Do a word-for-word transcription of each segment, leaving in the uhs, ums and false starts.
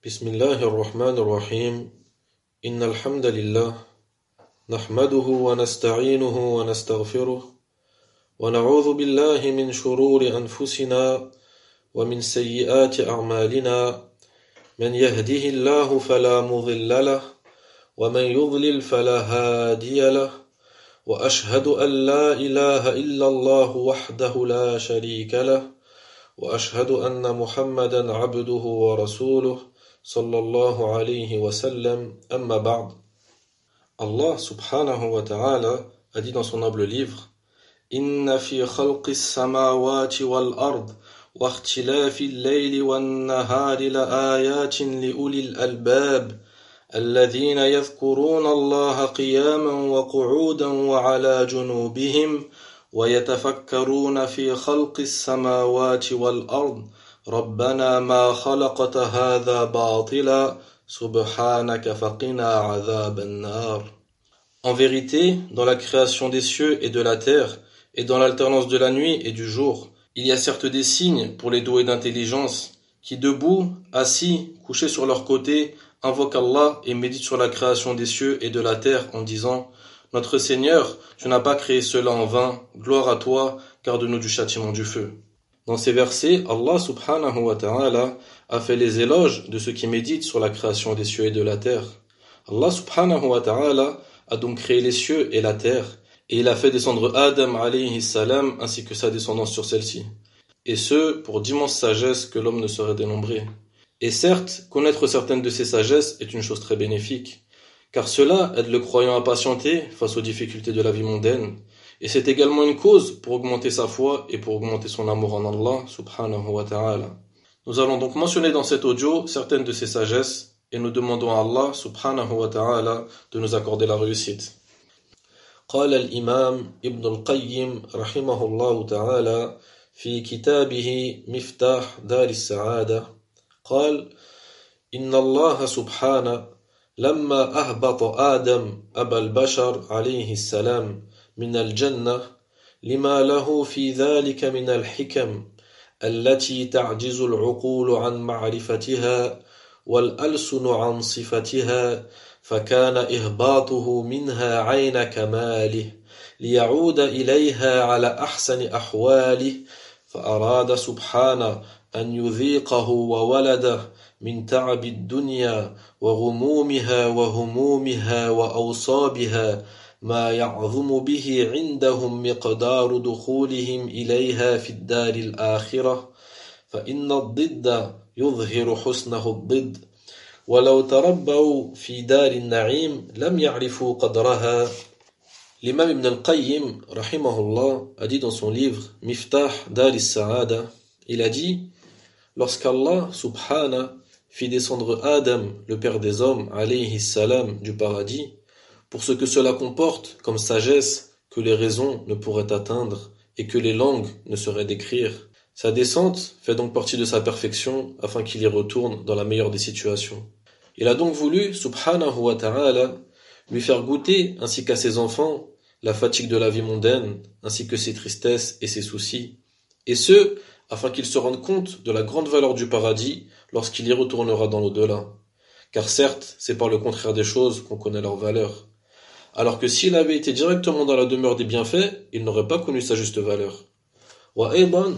بسم الله الرحمن الرحيم إن الحمد لله نحمده ونستعينه ونستغفره ونعوذ بالله من شرور أنفسنا ومن سيئات أعمالنا من يهده الله فلا مضل له ومن يضلل فلا هادي له وأشهد أن لا إله إلا الله وحده لا شريك له وأشهد أن محمدا عبده ورسوله صلى الله عليه وسلم أما بعد. Allah subhanahu wa ta'ala a dit dans son noble livre: Inna fi khalqis samawati wal ard wa ikhtilafil layli wan nahari la ayatin li ulil albab alladhina yadhkuruna Allaha qiyaman wa qu'udan wa ala junubihim wa yatafakkaruna fi khalqis samawati wal ard ربنا ما خلقت هذا باطلا سبحانك فقنا عذاب النار. En vérité, dans la création des cieux et de la terre, et dans l'alternance de la nuit et du jour, il y a certes des signes pour les doués d'intelligence, qui debout, assis, couchés sur leur côté, invoquent Allah et méditent sur la création des cieux et de la terre en disant: Notre Seigneur, tu n'as pas créé cela en vain, gloire à toi, garde-nous du châtiment du feu. Dans ces versets, Allah subhanahu wa ta'ala a fait les éloges de ceux qui méditent sur la création des cieux et de la terre. Allah subhanahu wa ta'ala a donc créé les cieux et la terre, et il a fait descendre Adam alayhi salam ainsi que sa descendance sur celle-ci. Et ce, pour d'immenses sagesses que l'homme ne saurait dénombrer. Et certes, connaître certaines de ces sagesses est une chose très bénéfique, car cela aide le croyant à patienter face aux difficultés de la vie mondaine. Et c'est également une cause pour augmenter sa foi et pour augmenter son amour en Allah subhanahu wa ta'ala. Nous allons donc mentionner dans cet audio certaines de ces sagesses et nous demandons à Allah subhanahu wa ta'ala de nous accorder la réussite. قال الإمام ابن القيم رحمه الله تعالى في كتابه مفتاح دار السعادة قال إن الله سبحانه لما أهبط آدم أبا البشر عليه السلام من الجنة لما له في ذلك من الحكم التي تعجز العقول عن معرفتها والألسن عن صفتها فكان إهباطه منها عين كماله ليعود إليها على أحسن أحواله فأراد سبحانه أن يذيقه وولده من تعب الدنيا وغمومها وهمومها وأوصابها ما يعظم به عندهم مقدار دخولهم إليها في الدار الآخرة فإن الضد يظهر حسنه الضد ولو تربوا في دار النعيم لم يعرفوا قدرها. L'imam Ibn al-Qayyim rahimahullah a dit dans son livre Miftah Dar al-Sa'ada, il a dit: lorsqu'Allah subhana fit descendre Adam, le père des hommes alayhi salam, du paradis, pour ce que cela comporte comme sagesse que les raisons ne pourraient atteindre et que les langues ne sauraient décrire. Sa descente fait donc partie de sa perfection afin qu'il y retourne dans la meilleure des situations. Il a donc voulu, subhanahu wa ta'ala, lui faire goûter, ainsi qu'à ses enfants, la fatigue de la vie mondaine, ainsi que ses tristesses et ses soucis. Et ce, afin qu'il se rende compte de la grande valeur du paradis lorsqu'il y retournera dans l'au-delà. Car certes, c'est par le contraire des choses qu'on connaît leur valeur. Alors que s'il avait été directement dans la demeure des bienfaits, il n'aurait pas connu sa juste valeur. وأيضا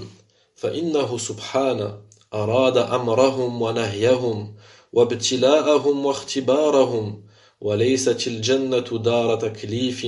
فإنه سبحانه أراد أمرهم ونهيهم وابتلاءهم واختبارهم وليست الجنة دار تكليف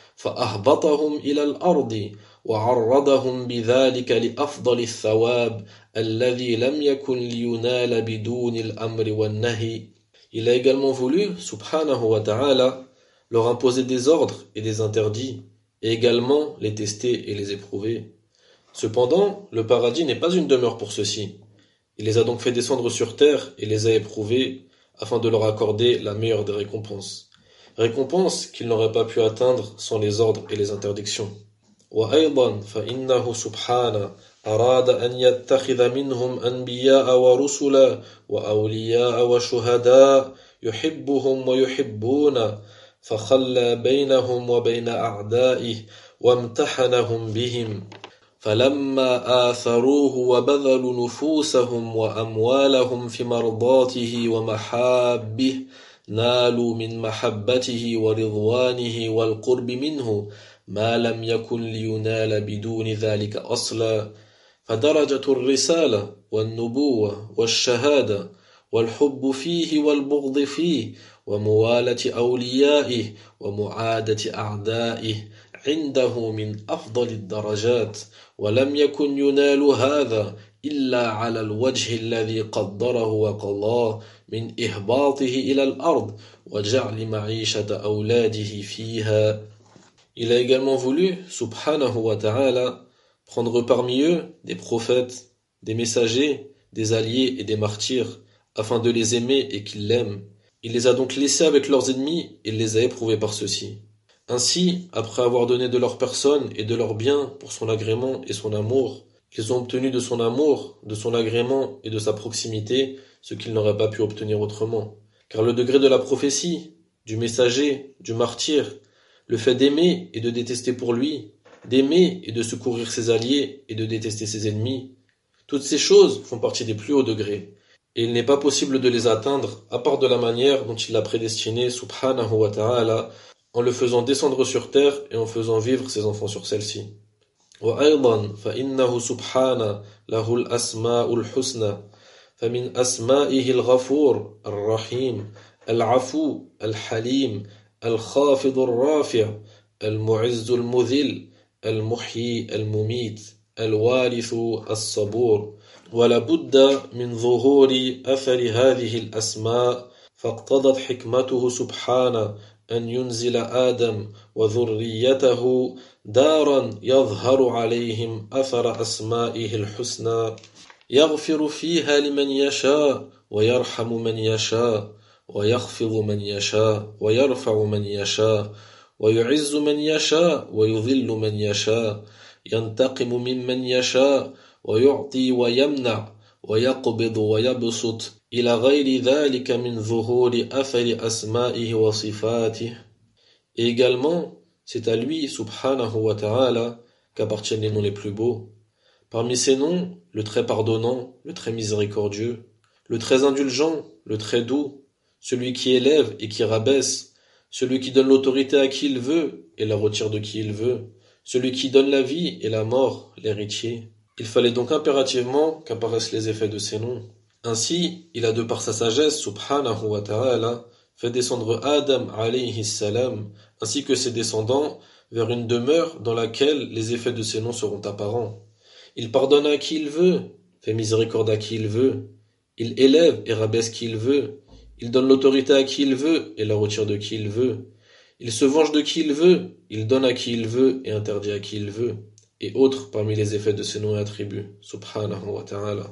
فأهبطهم إلى الأرض وعرضهم بذلك لأفضل الثواب الذي لم يكن لينال بدون الأمر والنهي. Il a également voulu, subhanahu wa ta'ala, leur imposer des ordres et des interdits, et également les tester et les éprouver. Cependant, le paradis n'est pas une demeure pour ceux-ci. Il les a donc fait descendre sur terre et les a éprouvés, afin de leur accorder la meilleure des récompenses. Récompenses qu'ils n'auraient pas pu atteindre sans les ordres et les interdictions. وأيضا فإنه سبحانه أراد أن يتخذ منهم أنبياء ورسلا وأولياء وشهداء يحبهم ويحبون فخلى بينهم وبين أعدائه وامتحنهم بهم فلما آثروه وبذلوا نفوسهم وأموالهم في مرضاته ومحابه نالوا من محبته ورضوانه والقرب منه ما لم يكن لينال بدون ذلك أصلا فدرجة الرسالة والنبوة والشهادة والحب فيه والبغض فيه وموالة أوليائه ومعادة أعدائه عنده من أفضل الدرجات ولم يكن ينال هذا إلا على الوجه الذي قدره وقضاه من إهباطه إلى الأرض وجعل معيشة أولاده فيها. Il a également voulu, subhanahu wa ta'ala, prendre parmi eux des prophètes, des messagers, des alliés et des martyrs, afin de les aimer et qu'ils l'aiment. Il les a donc laissés avec leurs ennemis et les a éprouvés par ceux-ci. Ainsi, après avoir donné de leur personne et de leurs biens pour son agrément et son amour, ils ont obtenu de son amour, de son agrément et de sa proximité ce qu'ils n'auraient pas pu obtenir autrement. Car le degré de la prophétie, du messager, du martyr, le fait d'aimer et de détester pour lui, d'aimer et de secourir ses alliés et de détester ses ennemis, toutes ces choses font partie des plus hauts degrés. Et il n'est pas possible de les atteindre à part de la manière dont il l'a prédestiné, subhanahu wa ta'ala, en le faisant descendre sur terre et en faisant vivre ses enfants sur celle-ci. وأيضا فإنه سبحانه له الأسماء الحسنى فمن أسمائه الغفور الرحيم العفو الحليم الخافض الرافع المعز المذل المحيي المميت الوارث الصبور ولا بد من ظهور أثر هذه الأسماء فاقتضت حكمته سبحانه أن ينزل آدم وذريته دارا يظهر عليهم أثر أسمائه الحسنى يغفر فيها لمن يشاء ويرحم من يشاء ويخفض من يشاء ويرفع من يشاء ويعز من يشاء ويذل من يشاء ينتقم ممن يشاء ويعطي ويمنع ويقبض ويبسط إلى غير ذلك من ظهور أثر أسمائه وصفاته. Et également, c'est à lui, subhanahu wa ta'ala, qu'appartiennent les noms les plus beaux. Parmi ces noms, le très pardonnant, le très miséricordieux, le très indulgent, le très doux, celui qui élève et qui rabaisse, celui qui donne l'autorité à qui il veut et la retire de qui il veut, celui qui donne la vie et la mort, l'héritier. Il fallait donc impérativement qu'apparaissent les effets de ces noms. Ainsi, il a de par sa sagesse, subhanahu wa ta'ala, fait descendre Adam alayhi salam, ainsi que ses descendants, vers une demeure dans laquelle les effets de ces noms seront apparents. Il pardonne à qui il veut, fait miséricorde à qui il veut, il élève et rabaisse qui il veut, il donne l'autorité à qui il veut et la retire de qui il veut, il se venge de qui il veut, il donne à qui il veut et interdit à qui il veut, et autres parmi les effets de ces noms et attributs, subhanahu wa ta'ala.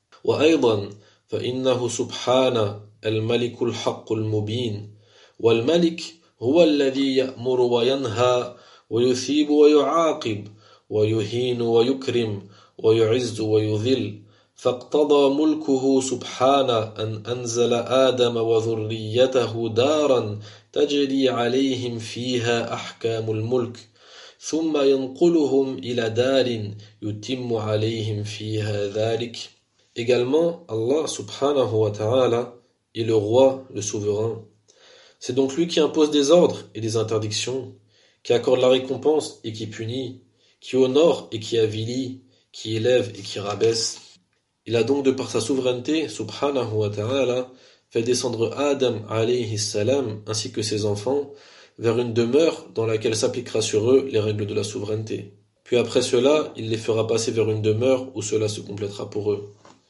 وأيضا فإنه سبحانه الملك الحق المبين والملك هو الذي يأمر وينهى ويثيب ويعاقب ويهين ويكرم ويعز ويذل فاقتضى ملكه سبحانه أن أنزل آدم وذريته دارا تجري عليهم فيها أحكام الملك ثم ينقلهم إلى دار يتم عليهم فيها ذلك. Également, Allah subhanahu wa ta'ala est le roi, le souverain. C'est donc lui qui impose des ordres et des interdictions, qui accorde la récompense et qui punit, qui honore et qui avilit, qui élève et qui rabaisse. Il a donc de par sa souveraineté, subhanahu wa ta'ala, fait descendre Adam alayhi salam ainsi que ses enfants vers une demeure dans laquelle s'appliquera sur eux les règles de la souveraineté. Puis après cela, il les fera passer vers une demeure où cela se complétera pour eux.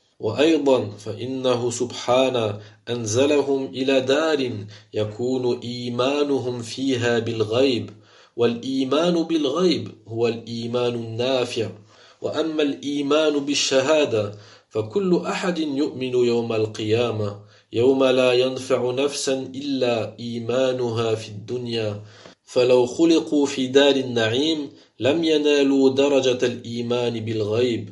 وأيضا فإنه سبحانه أنزلهم إلى دار يكون إيمانهم فيها بالغيب والإيمان بالغيب هو الإيمان النافع وأما الإيمان بالشهادة فكل أحد يؤمن يوم القيامة يوم لا ينفع نفسا إلا إيمانها في الدنيا فلو خلقوا في دار النعيم لم ينالوا درجة الإيمان بالغيب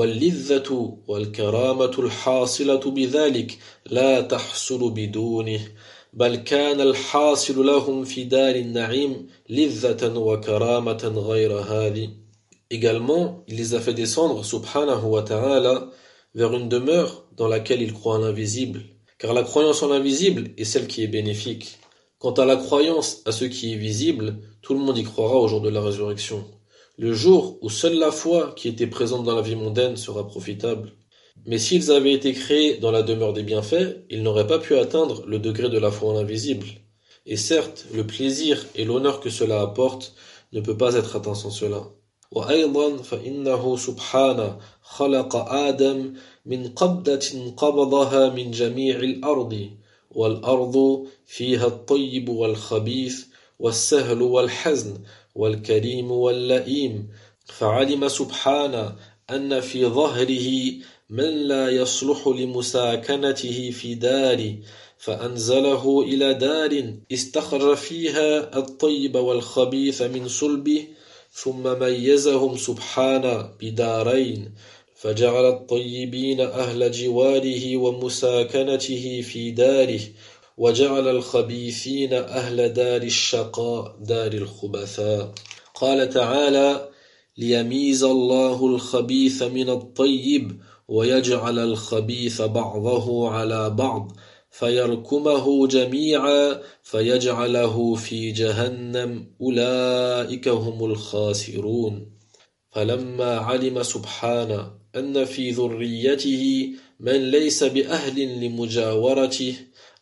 واللذة والكرامة الحاصلة بذلك لا تحصل بدونه بل كان الحاصل لهم في دار النعيم لذة وكرامة غير هذه. Également, il les a fait descendre, subhanahu wa ta'ala, vers une demeure dans laquelle ils croient en l'invisible. Car la croyance en l'invisible est celle qui est bénéfique. Quant à la croyance à ce qui est visible, tout le monde y croira au jour de la résurrection. Le jour où seule la foi qui était présente dans la vie mondaine sera profitable. Mais s'ils avaient été créés dans la demeure des bienfaits, ils n'auraient pas pu atteindre le degré de la foi en l'invisible. Et certes, le plaisir et l'honneur que cela apporte ne peut pas être atteint sans cela. وأيضا فإنه سبحانه خلق آدم من قبضة قبضها من جميع الأرض والأرض فيها الطيب والخبيث والسهل والحزن والكريم واللئيم فعلم سبحانه أن في ظهره من لا يصلح لمساكنته في داره فأنزله إلى دار استخرج فيها الطيب والخبيث من صلبه ثم ميزهم سبحانه بدارين فجعل الطيبين أهل جواره ومساكنته في داره وجعل الخبيثين أهل دار الشقاء دار الخبثاء قال تعالى ليميز الله الخبيث من الطيب ويجعل الخبيث بعضه على بعض فيركمه جميعا فيجعله في جهنم أولئك هم الخاسرون فلما علم سبحانه أن في ذريته من ليس بأهل لمجاورته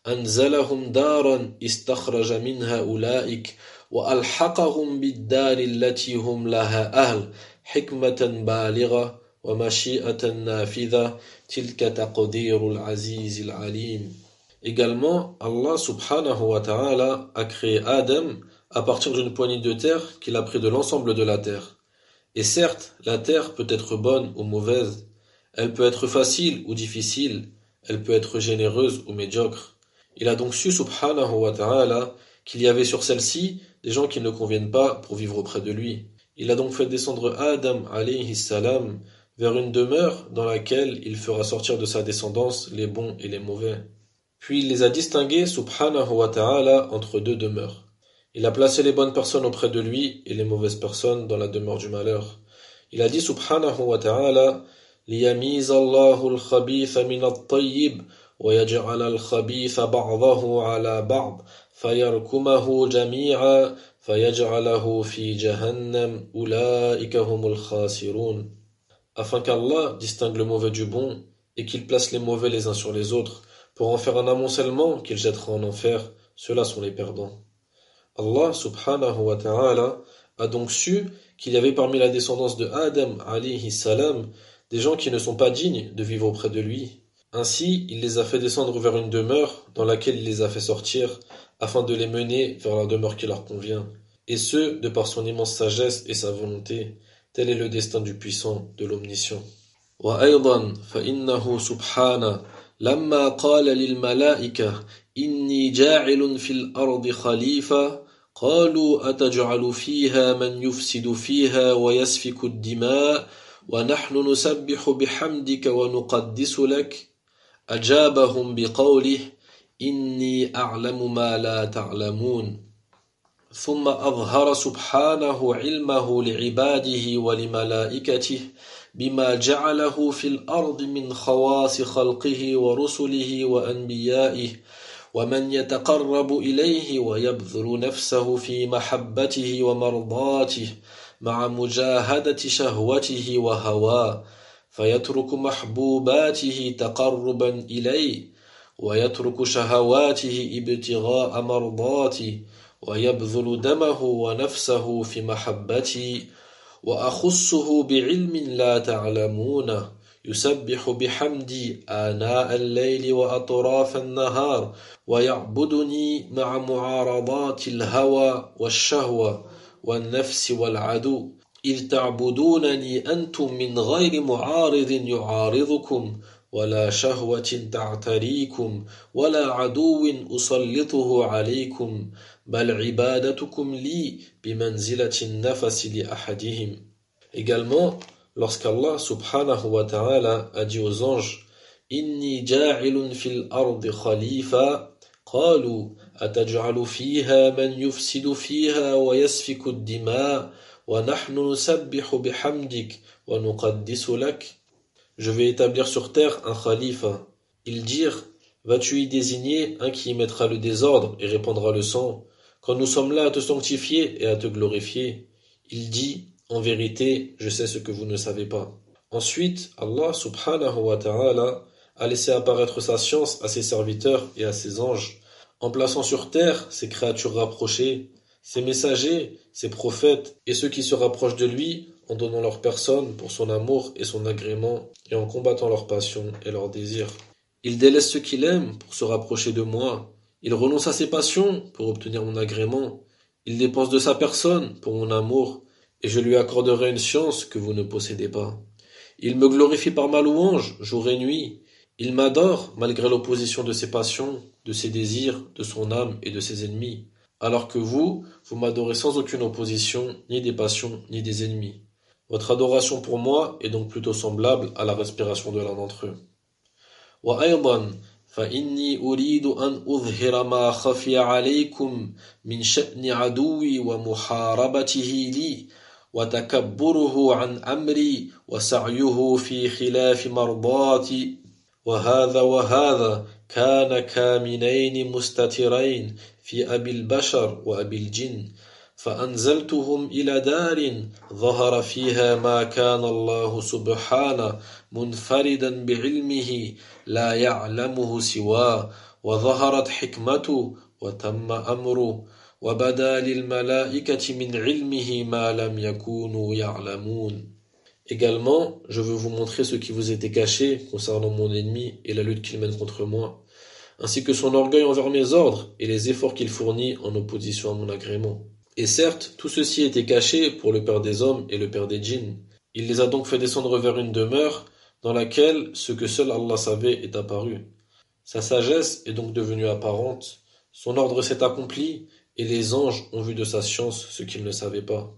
أنزلهم دارا استخرج منها أولئك وألحقهم بالدار التي هم لها أهل حكمة بالغة ومشيئة نافذة تلك تقدير العزيز العليم. Également, Allah subhanahu wa ta'ala a créé Adam à partir d'une poignée de terre qu'il a pris de l'ensemble de la terre. Et certes, la terre peut être bonne ou mauvaise, elle peut être facile ou difficile, elle peut être généreuse ou médiocre. Il a donc su subhanahu wa ta'ala qu'il y avait sur celle-ci des gens qui ne conviennent pas pour vivre auprès de lui. Il a donc fait descendre Adam alayhi salam vers une demeure dans laquelle il fera sortir de sa descendance les bons et les mauvais. Puis il les a distingués, subhanahu wa ta'ala, entre deux demeures. Il a placé les bonnes personnes auprès de lui et les mauvaises personnes dans la demeure du malheur. Il a dit, subhanahu wa ta'ala, لِيَمِيزَ اللَّهُ الْخَبِيثَ مِنَ الطَّيِّبِ وَيَجْعَلَ الْخَبِيثَ بَعْضَهُ عَلَى بَعْضٍ فَيَرْكُمَهُ جَمِيعًا فَيَجْعَلَهُ فِي جَهَنَّمَ أُولَئِكَ هُمُ الْخَاسِرُونَ. Afin qu'Allah distingue le mauvais du bon et qu'il place les mauvais les uns sur les autres, pour en faire un amoncellement qu'il jettera en enfer, ceux-là sont les perdants. Allah subhanahu wa ta'ala a donc su qu'il y avait parmi la descendance de Adam alayhi salam des gens qui ne sont pas dignes de vivre auprès de lui. Ainsi, il les a fait descendre vers une demeure dans laquelle il les a fait sortir afin de les mener vers la demeure qui leur convient. Et ce, de par son immense sagesse et sa volonté. Tel est le destin du puissant, de l'omniscient. وأيضا فإنه سبحانه لما قال للملائكة إني جاعل في الأرض خليفة قالوا أتجعل فيها من يفسد فيها ويسفك الدماء ونحن نسبح بحمدك ونقدس لك أجابهم بقوله إني أعلم ما لا تعلمون ثم أظهر سبحانه علمه لعباده ولملائكته بما جعله في الأرض من خواص خلقه ورسله وأنبيائه ومن يتقرب إليه ويبذل نفسه في محبته ومرضاته مع مجاهدة شهوته وهواه فيترك محبوباته تقربا إليه ويترك شهواته ابتغاء مرضاته ويبذل دمه ونفسه في محبتي وأخصه بعلم لا تعلمونه يسبح بحمدي آناء الليل وأطراف النهار ويعبدني مع معارضات الهوى والشهوة والنفس والعدو إذ تعبدونني أنتم من غير معارض يعارضكم ولا شهوة تعتريكم ولا عدو أسلطه عليكم بل عبادتكم لي بمنزلة النفس لأحدهم. Également, lorsqu'Allah subhanahu wa ta'ala a dit aux anges إني جاعل في الأرض خليفة قالوا أتجعل فيها من يفسد فيها ويسفك الدماء ونحن نسبح بحمدك ونقدس لك. Je vais établir sur terre un khalifa. Ils dirent, vas-tu y désigner un qui y mettra le désordre et répandra le sang, quand nous sommes là à te sanctifier et à te glorifier? Il dit, en vérité, je sais ce que vous ne savez pas. Ensuite, Allah subhanahu wa ta'ala a laissé apparaître sa science à ses serviteurs et à ses anges, en plaçant sur terre ses créatures rapprochées, ses messagers, ses prophètes et ceux qui se rapprochent de lui, en donnant leur personne pour son amour et son agrément, et en combattant leurs passions et leurs désirs. Il délaisse ceux qu'il aime pour se rapprocher de moi. Il renonce à ses passions pour obtenir mon agrément. Il dépense de sa personne pour mon amour, et je lui accorderai une science que vous ne possédez pas. Il me glorifie par ma louange, jour et nuit. Il m'adore malgré l'opposition de ses passions, de ses désirs, de son âme et de ses ennemis. Alors que vous, vous m'adorez sans aucune opposition, ni des passions, ni des ennemis. Votre adoration pour moi est donc plutôt semblable à la respiration de l'un d'entre eux. وأيضا فإني أريد أن أظهر ما خفي عليكم من شأن عدوي ومحاربته لي وتكبره عن أمري وسعيه في خلاف مرضاتي وهذا وهذا كان كامنين مستترين في أبي البشر وأبي الجن فأنزلتهم إلى دار ظهر فيها ما كان الله سبحانه منفردا بعلمه لا يعلمه سواه وظهرت حكمته وتم أمره وبدا للملائكة من علمه ما لم يكونوا يعلمون. Également, je veux vous montrer ce qui vous était caché concernant mon ennemi et la lutte qu'il mène contre moi, ainsi que son orgueil envers mes ordres et les efforts qu'il fournit en opposition à mon agrément. Et certes, tout ceci était caché pour le Père des hommes et le Père des djinns. Il les a donc fait descendre vers une demeure dans laquelle ce que seul Allah savait est apparu. Sa sagesse est donc devenue apparente, son ordre s'est accompli, et les anges ont vu de sa science ce qu'ils ne savaient pas.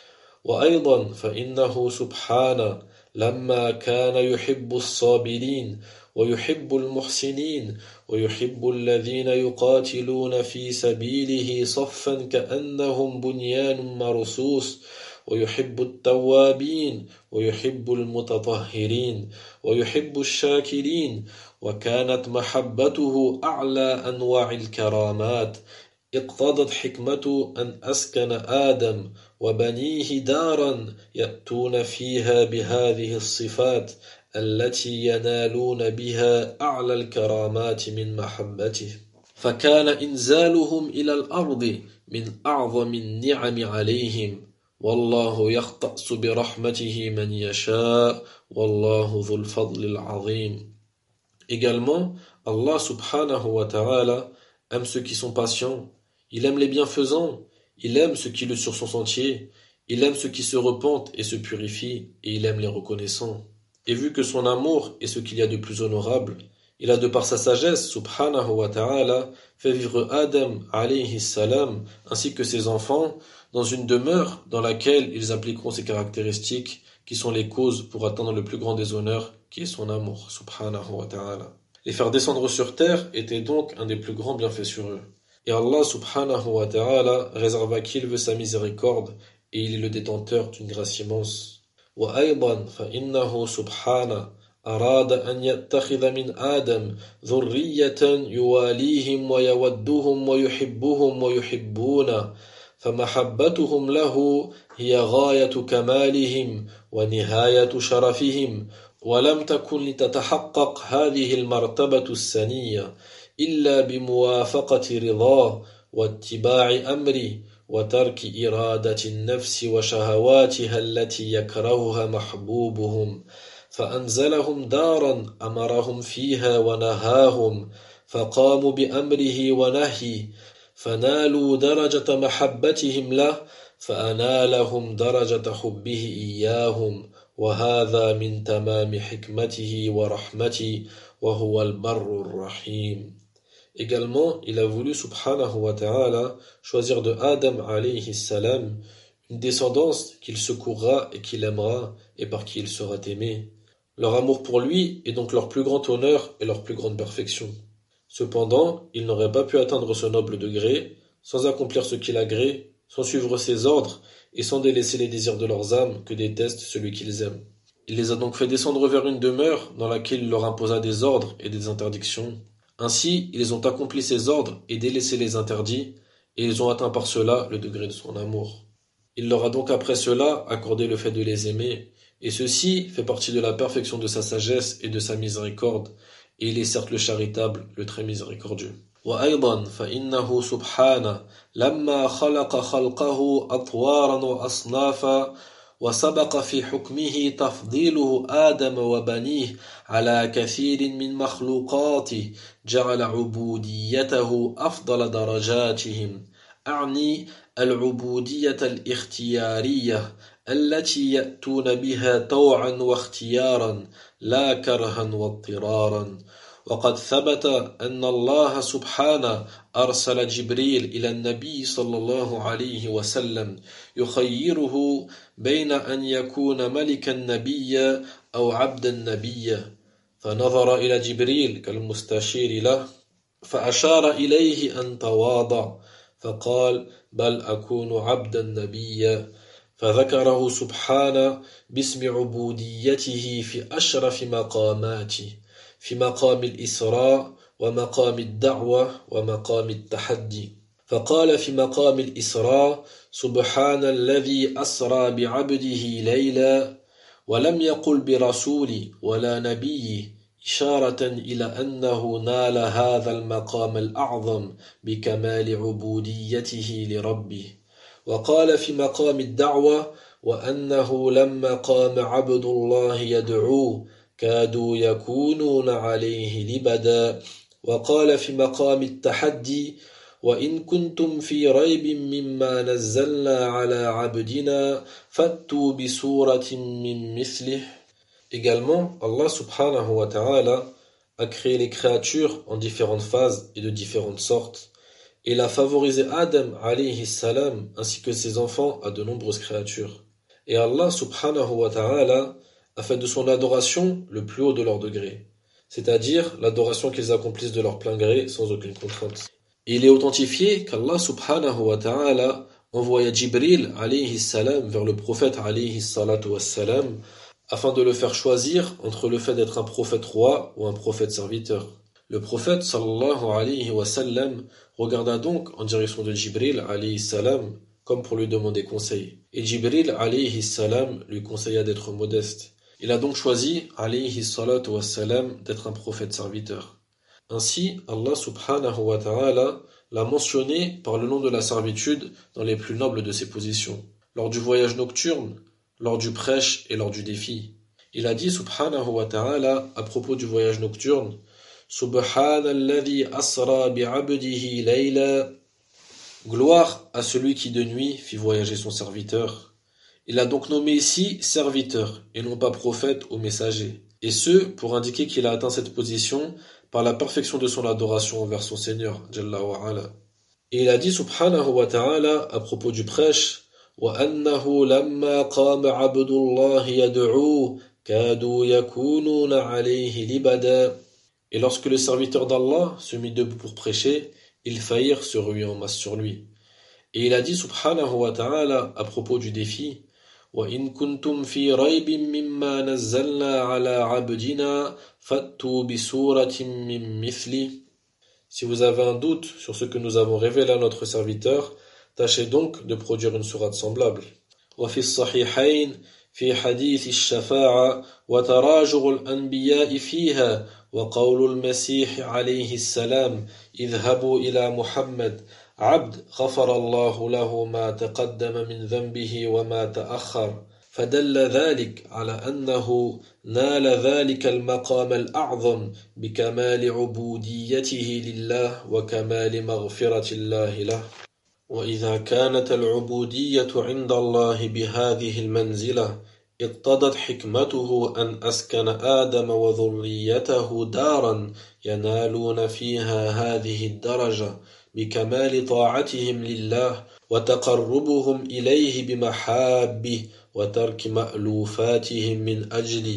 وأيضا فإنه سبحانه لما كان يحب الصابرين ويحب المحسنين ويحب الذين يقاتلون في سبيله صفا كأنهم بنيان مرصوص ويحب التوابين ويحب المتطهرين ويحب الشاكرين وكانت محبته أعلى أنواع الكرامات اقتضت حكمة أن أسكن آدم وبنيه دارا يأتون فيها بهذه الصفات التي ينالون بها أعلى الكرامات من محبته فكان إنزالهم إلى الأرض من أعظم النعم عليهم والله يختص برحمته من يشاء والله ذو الفضل العظيم. Également, Allah subhanahu wa ta'ala aime ceux qui sont patients, il aime les bienfaisants, il aime ceux qui luttent sur son sentier, il aime ceux qui se repentent et se purifient, et il aime les reconnaissants. Et vu que son amour est ce qu'il y a de plus honorable, il a de par sa sagesse, subhanahu wa ta'ala, fait vivre Adam alayhi salam ainsi que ses enfants dans une demeure dans laquelle ils appliqueront ces caractéristiques qui sont les causes pour atteindre le plus grand des honneurs qui est son amour, subhanahu wa ta'ala. Les faire descendre sur terre était donc un des plus grands bienfaits sur eux. Et Allah subhanahu wa ta'ala réserve à qui il veut sa miséricorde et il est le détenteur d'une grâce immense. وأيضا فإنه سبحانه أراد أن يتخذ من آدم ذرية يواليهم ويودهم ويحبهم ويحبونه فمحبتهم له هي غاية كمالهم ونهاية شرفهم ولم تكن لتتحقق هذه المرتبة السنية إلا بموافقة رضاه واتباع أمره وترك إرادة النفس وشهواتها التي يكرهها محبوبهم فأنزلهم دارا أمرهم فيها ونهاهم فقاموا بأمره ونهيه فنالوا درجة محبتهم له فأنالهم درجة حبه إياهم وهذا من تمام حكمته ورحمته وهو البر الرحيم. Également, il a voulu, subhanahu wa ta'ala, choisir de Adam alayhi salam une descendance qu'il secourra et qu'il aimera et par qui il sera aimé. Leur amour pour lui est donc leur plus grand honneur et leur plus grande perfection. Cependant, il n'aurait pas pu atteindre ce noble degré sans accomplir ce qu'il agrée, sans suivre ses ordres et sans délaisser les désirs de leurs âmes que détestent celui qu'ils aiment. Il les a donc fait descendre vers une demeure dans laquelle il leur imposa des ordres et des interdictions. Ainsi, ils ont accompli ses ordres et délaissé les interdits, et ils ont atteint par cela le degré de son amour. Il leur a donc après cela accordé le fait de les aimer, et ceci fait partie de la perfection de sa sagesse et de sa miséricorde, et il est certes le charitable, le très miséricordieux. وأيضا فإنه سبحانه لما خلق خلقه أطوارا وأصنافا وسبق في حكمه تفضيله آدم وبنيه على كثير من مخلوقاته جعل عبوديته أفضل درجاتهم أعني العبودية الاختيارية التي يأتون بها طوعا واختيارا لا كرها واضطرارا وقد ثبت أن الله سبحانه أرسل جبريل إلى النبي صلى الله عليه وسلم يخيره بين أن يكون ملك النبي أو عبد النبي فنظر إلى جبريل كالمستشير له فأشار إليه أن تواضع فقال بل أكون عبد النبي فذكره سبحانه باسم عبوديته في أشرف مقاماته في مقام الإسراء ومقام الدعوة ومقام التحدي فقال في مقام الإسراء سبحان الذي أسرى بعبده ليلا ولم يقل برسول ولا نبي إشارة إلى أنه نال هذا المقام الأعظم بكمال عبوديته لربه وقال في مقام الدعوة وأنه لما قام عبد الله يدعوه كادوا يكونون عليه لبدا وقال في مقام التحدي وإن كنتم في ريب مما نزلنا على عبدنا فأتوا بسورة من مثله. Également, Allah subhanahu wa ta'ala a créé les créatures en différentes phases et de différentes sortes, et il a favorisé Adam alayhi salam ainsi que ses enfants à de nombreuses créatures. Et Allah subhanahu wa ta'ala a fait de son adoration le plus haut de leur degré, c'est-à-dire l'adoration qu'ils accomplissent de leur plein gré sans aucune contrainte. Et il est authentifié qu'Allah subhanahu wa ta'ala envoya Jibril alayhi salam vers le prophète alayhi salatu wassalam afin de le faire choisir entre le fait d'être un prophète roi ou un prophète serviteur. Le prophète sallallahu alayhi wa sallam regarda donc en direction de Jibril alayhi salam comme pour lui demander conseil. Et Jibril alayhi salam lui conseilla d'être modeste. Il a donc choisi alayhi salatu wassalam d'être un prophète serviteur. Ainsi, Allah subhanahu wa ta'ala l'a mentionné par le nom de la servitude dans les plus nobles de ses positions. Lors du voyage nocturne, lors du prêche et lors du défi. Il a dit subhanahu wa ta'ala à propos du voyage nocturne Subhanalladhi asra bi'abdihi layla. Gloire à celui qui de nuit fit voyager son serviteur. Il a donc nommé ici serviteur et non pas prophète ou messager. Et ce, pour indiquer qu'il a atteint cette position par la perfection de son adoration envers son Seigneur, Jalla wa ala. Et il a dit subhanahu wa ta'ala à propos du prêche وأنه لما قام عبد الله يدعوه كادوا يكونون عليه لبدا. Et lorsque le serviteur d'Allah se mit debout pour prêcher, ils faillirent se ruer en masse sur lui. Et il a dit subhanahu wa ta'ala à propos du défi وإن كنتم في ريب مما نزلنا على عبدنا فأتوا بسورة من مثله. Si vous avez un doute sur ce que nous avons révélé à notre serviteur, tâchez donc de produire une sourate semblable. وفي الصحيحين في حديث الشفاعة وتراجع الأنبياء فيها وقول المسيح عليه السلام اذهبوا إلى محمد عبد غفر الله له ما تقدم من ذنبه وما تأخر فدل ذلك على أنه نال ذلك المقام الأعظم بكمال عبوديته لله وكمال مغفرة الله له. وإذا كانت العبودية عند الله بهذه المنزلة اقتضت حكمته أن أسكن آدم وذريته دارا ينالون فيها هذه الدرجة بكمال طاعتهم لله وتقربهم إليه بمحابه وترك مألوفاتهم من أجل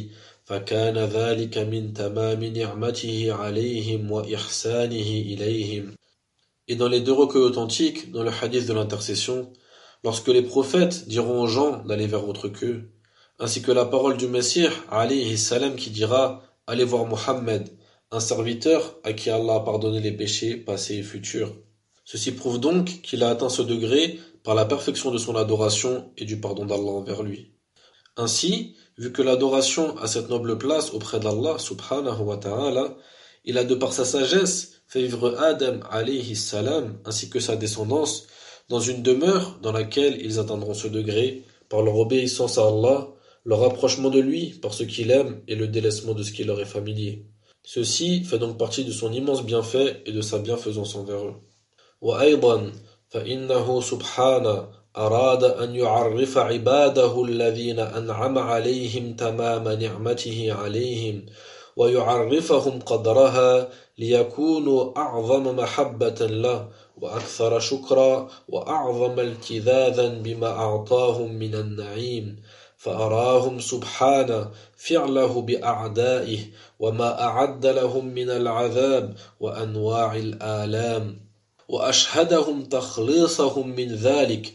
فكان ذلك من تمام نعمته عليهم وإحسانه إليهم. Et dans les deux recueils authentiques, dans le hadith de l'intercession, lorsque les prophètes diront aux gens d'aller vers votre queue, ainsi que la parole du Messie, alayhi salam, qui dira « Allez voir Mohammed, un serviteur à qui Allah a pardonné les péchés passés et futurs. » Ceci prouve donc qu'il a atteint ce degré par la perfection de son adoration et du pardon d'Allah envers lui. Ainsi, vu que l'adoration a cette noble place auprès d'Allah subhanahu wa ta'ala, il a de par sa sagesse fait vivre Adam alayhi salam ainsi que sa descendance dans une demeure dans laquelle ils atteindront ce degré par leur obéissance à Allah, leur rapprochement de lui par ce qu'il aime et le délaissement de ce qui leur est familier. Ceci fait donc partie de son immense bienfait et de sa bienfaisance envers eux. وأيضا فإنه سبحانه أراد أن يعرف عباده الذين أنعم عليهم تمام نعمته عليهم ويعرفهم قدرها ليكونوا أعظم محبة له وأكثر شكرا وأعظم التذاذا بما أعطاهم من النعيم فأراهم سبحانه فعله بأعدائه وما أعد لهم من العذاب وأنواع الآلام وأشهدهم تخليصهم من ذلك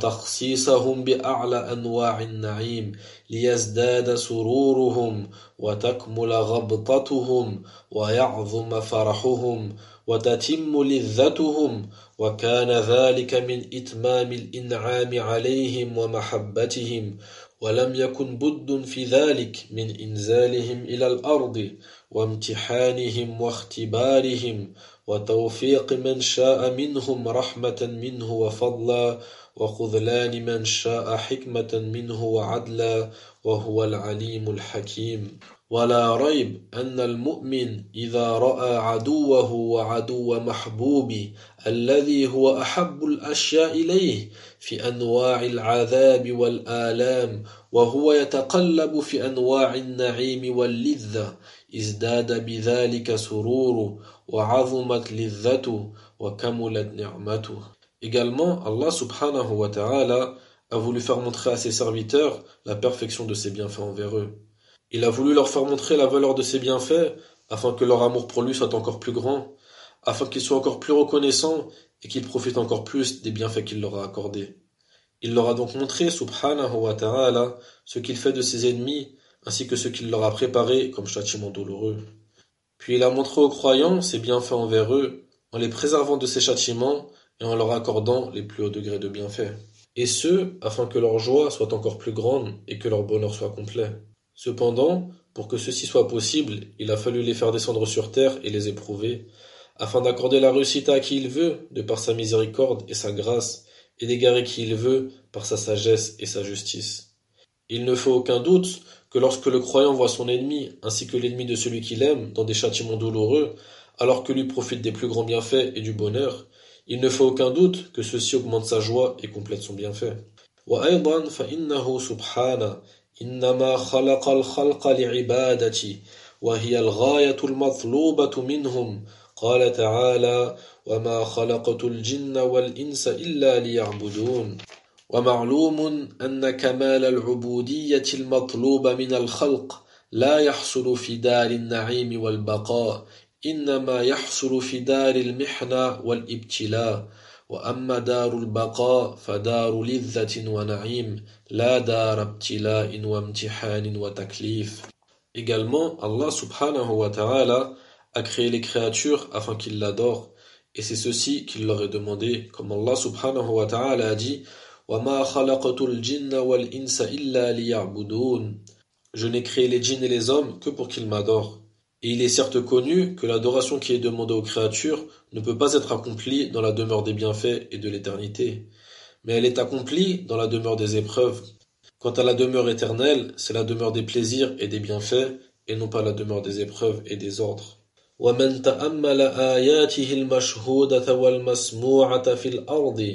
وتخصيصهم بأعلى أنواع النعيم ليزداد سرورهم وتكمل غبطتهم ويعظم فرحهم وتتم لذتهم وكان ذلك من إتمام الإنعام عليهم ومحبتهم ولم يكن بد في ذلك من إنزالهم إلى الأرض وامتحانهم واختبارهم وتوفيق من شاء منهم رحمة منه وفضلا وخذلان من شاء حكمة منه وعدلا وهو العليم الحكيم. ولا ريب أن المؤمن إذا رأى عدوه وعدو محبوبه الذي هو أحب الأشياء إليه في أنواع العذاب والآلام وهو يتقلب في أنواع النعيم واللذة ازداد بذلك سروره وعظمت لذته وكملت نعمته. Également, Allah subhanahu wa ta'ala a voulu faire montrer à ses serviteurs la perfection de ses bienfaits envers eux. Il a voulu leur faire montrer la valeur de ses bienfaits afin que leur amour pour lui soit encore plus grand, afin qu'ils soient encore plus reconnaissants et qu'ils profitent encore plus des bienfaits qu'il leur a accordés. Il leur a donc montré, subhanahu wa ta'ala, ce qu'il fait de ses ennemis ainsi que ce qu'il leur a préparé comme châtiment douloureux. Puis il a montré aux croyants ses bienfaits envers eux en les préservant de ces châtiments et en leur accordant les plus hauts degrés de bienfaits. Et ce, afin que leur joie soit encore plus grande et que leur bonheur soit complet. Cependant, pour que ceci soit possible, il a fallu les faire descendre sur terre et les éprouver, afin d'accorder la réussite à qui il veut, de par sa miséricorde et sa grâce, et d'égarer qui il veut, par sa sagesse et sa justice. Il ne fait aucun doute que lorsque le croyant voit son ennemi, ainsi que l'ennemi de celui qu'il aime, dans des châtiments douloureux, alors que lui profite des plus grands bienfaits et du bonheur, il ne fait aucun doute que ceci augmente sa joie et complète son bienfait. وأيضا فإنه سبحانه إنما خلق الخلق لعبادتي وهي الغاية المطلوبة منهم قال تعالى وما خلقت الجن والإنس إلا ليعبدون ومعلوم أن كمال العبودية المطلوب من الخلق لا يحصل في دار النعيم والبقاء إنما يحصل في دار المحنة والابتلاء وأما دار البقاء فدار لذة ونعيم لا دار ابتلاء وامتحان وتكليف. Également, Allah subhanahu wa ta'ala a créé les créatures afin qu'ils l'adorent, et c'est ceci qu'il leur est demandé, comme Allah subhanahu wa ta'ala a dit وَمَا خَلَقْتُ الْجِنَّ وَالْإِنسَ إِلَّا لِيَعْبُدُونَ. Je n'ai créé les djinns et les hommes que pour qu'ils m'adorent. Et il est certes connu que l'adoration qui est demandée aux créatures ne peut pas être accomplie dans la demeure des bienfaits et de l'éternité, mais elle est accomplie dans la demeure des épreuves. Quant à la demeure éternelle, c'est la demeure des plaisirs et des bienfaits, et non pas la demeure des épreuves et des ordres. وَمَنْ تَأَمَّلَ آيَاتِهِ الْمَشْهُودَةَ وَالْمَسْمُوعَةَ فِي الْأَرْضِ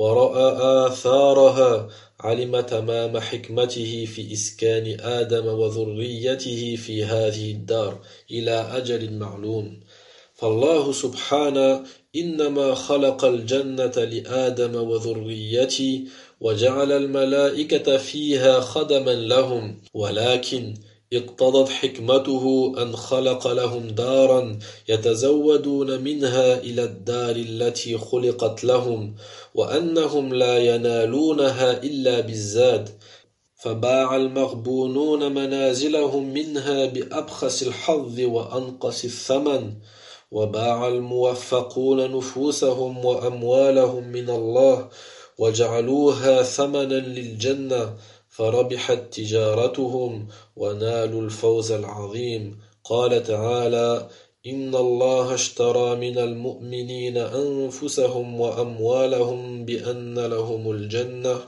ورأى آثارها علم تمام حكمته في إسكان آدم وذريته في هذه الدار إلى أجل معلوم فالله سبحانه إنما خلق الجنة لآدم وذريته وجعل الملائكة فيها خدما لهم ولكن اقتضت حكمته أن خلق لهم دارا يتزودون منها إلى الدار التي خلقت لهم وأنهم لا ينالونها إلا بالزاد فباع المغبونون منازلهم منها بأبخس الحظ وأنقص الثمن وباع الموفقون نفوسهم وأموالهم من الله وجعلوها ثمنا للجنة فربحت تجارتهم ونالوا الفوز العظيم قال تعالى إن الله اشترى من المؤمنين أنفسهم وأموالهم بأن لهم الجنة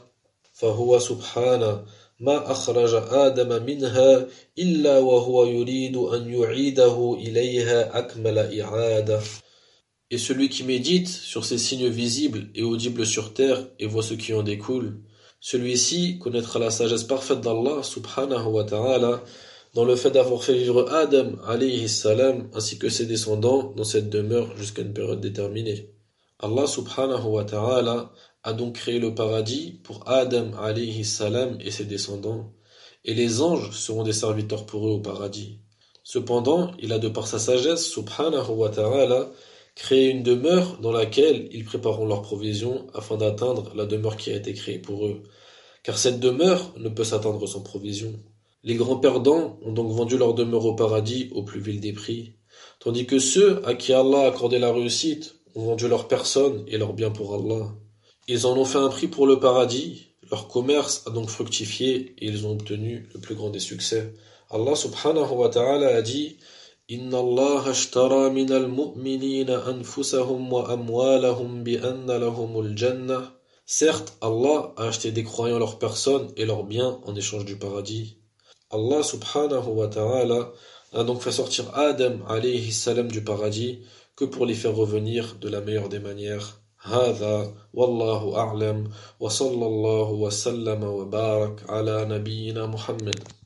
فهو سبحانه ما أخرج آدم منها إلا وهو يريد أن يعيده إليها أكمل إعادة. Et celui qui médite sur ces signes visibles et audibles sur terre et voit ce qui en découle, celui-ci connaîtra la sagesse parfaite d'Allah subhanahu wa ta'ala dans le fait d'avoir fait vivre Adam alayhi salam ainsi que ses descendants dans cette demeure jusqu'à une période déterminée. Allah subhanahu wa ta'ala a donc créé le paradis pour Adam alayhi salam et ses descendants, et les anges seront des serviteurs pour eux au paradis. Cependant, il a de par sa sagesse subhanahu wa ta'ala créé une demeure dans laquelle ils prépareront leurs provisions afin d'atteindre la demeure qui a été créée pour eux. Car cette demeure ne peut s'atteindre sans provision. Les grands perdants ont donc vendu leur demeure au paradis au plus vil des prix, tandis que ceux à qui Allah a accordé la réussite ont vendu leur personne et leurs biens pour Allah. Ils en ont fait un prix pour le paradis, leur commerce a donc fructifié et ils ont obtenu le plus grand des succès. Allah subhanahu wa ta'ala a dit Inna Allah ashtara min al-mu'minina anfusahum wa amwalahum bi anna lahumul jannah. Certes, Allah a acheté des croyants leur personne et leurs biens en échange du paradis. Allah subhanahu wa ta'ala a donc fait sortir Adam alayhi salam du paradis que pour les faire revenir de la meilleure des manières. هذا والله أعلم وصلى الله وسلم وبارك على نبينا محمد